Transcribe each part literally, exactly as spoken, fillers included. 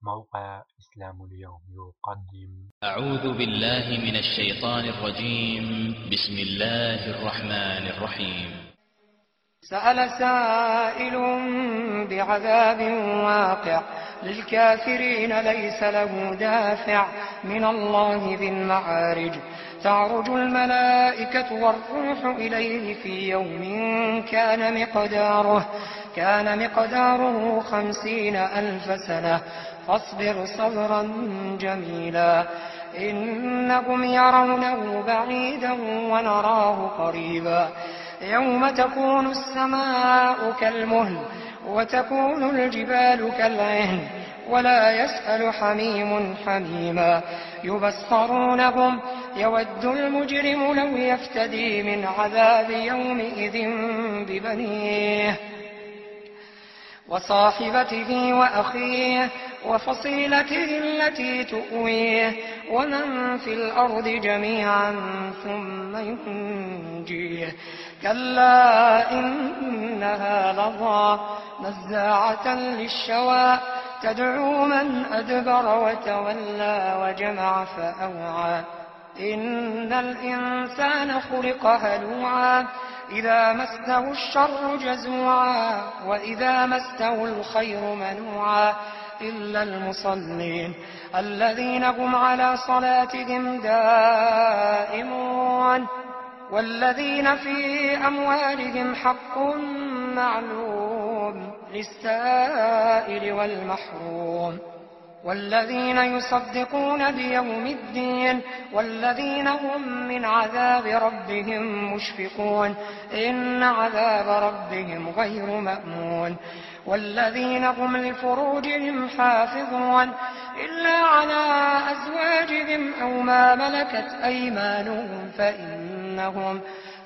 موقع إسلام اليوم يقدم. أعوذ بالله من الشيطان الرجيم. بسم الله الرحمن الرحيم. سأل سائل بعذاب واقع للكافرين ليس له دافع من الله ذي المعارج. تعرج الملائكة والروح إليه في يوم كان مقداره كان مقداره خمسين ألف سنة فاصبر صبرا جميلا إنهم يرونه بعيدا ونراه قريبا يوم تكون السماء كالمهل وتكون الجبال كالعهن ولا يسأل حميم حميما يبصرونهم يود المجرم لو يفتدي من عذاب يومئذ ببنيه وصاحبته وأخيه وفصيلته التي تؤويه ومن في الأرض جميعا ثم ينجيه كلا إنها لظى نزاعة للشوى تدعو من أدبر وتولى وجمع فأوعى إن الإنسان خلق هلوعا إذا مسه الشر جزوعا وإذا مسه الخير منوعا إلا المصلين الذين هم على صلاتهم دائمون والذين في أموالهم حق معلوم للسائل والمحروم والذين يصدقون بيوم الدين والذين هم من عذاب ربهم مشفقون إن عذاب ربهم غير مأمون والذين هم لفروجهم حافظون إلا على أزواجهم أو ما ملكت أيمانهم فإنهم,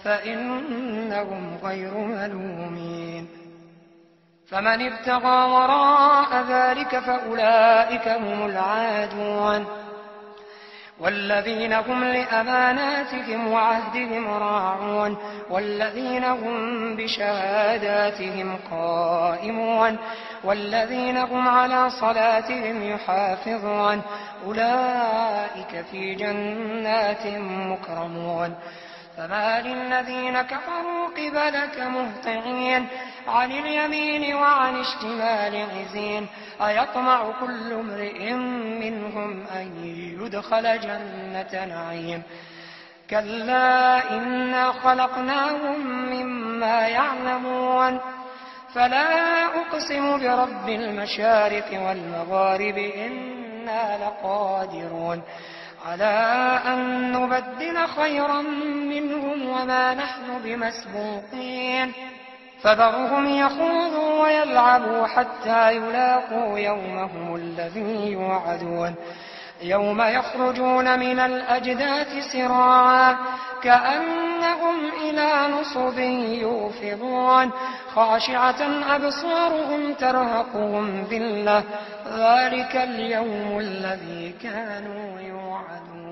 فإنهم غير ملومين فمن ابتغى وراء ذلك فأولئك هم العادون والذين هم لأماناتهم وعهدهم راعون والذين هم بشهاداتهم قائمون والذين هم على صلاتهم يحافظون أولئك في جنات مكرمون فما للذين كفروا قبلك مهطعين عن اليمين وعن الشمال عزين أيطمع كل امرئ منهم أن يدخل جنة نعيم كلا إنا خلقناهم مما يعلمون فلا أقسم برب المشارق والمغارب إنا لقادرون على أن نبدل خيرا منهم وما نحن بمسبوقين فذرهم يخوضوا ويلعبوا حتى يلاقوا يومهم الذي يوعدون يوم يخرجون من الأجداث سراعا كأنهم إلى نصب يوفضون خاشعة أبصارهم ترهقهم ذلة ذلك اليوم الذي كانوا يوعدون.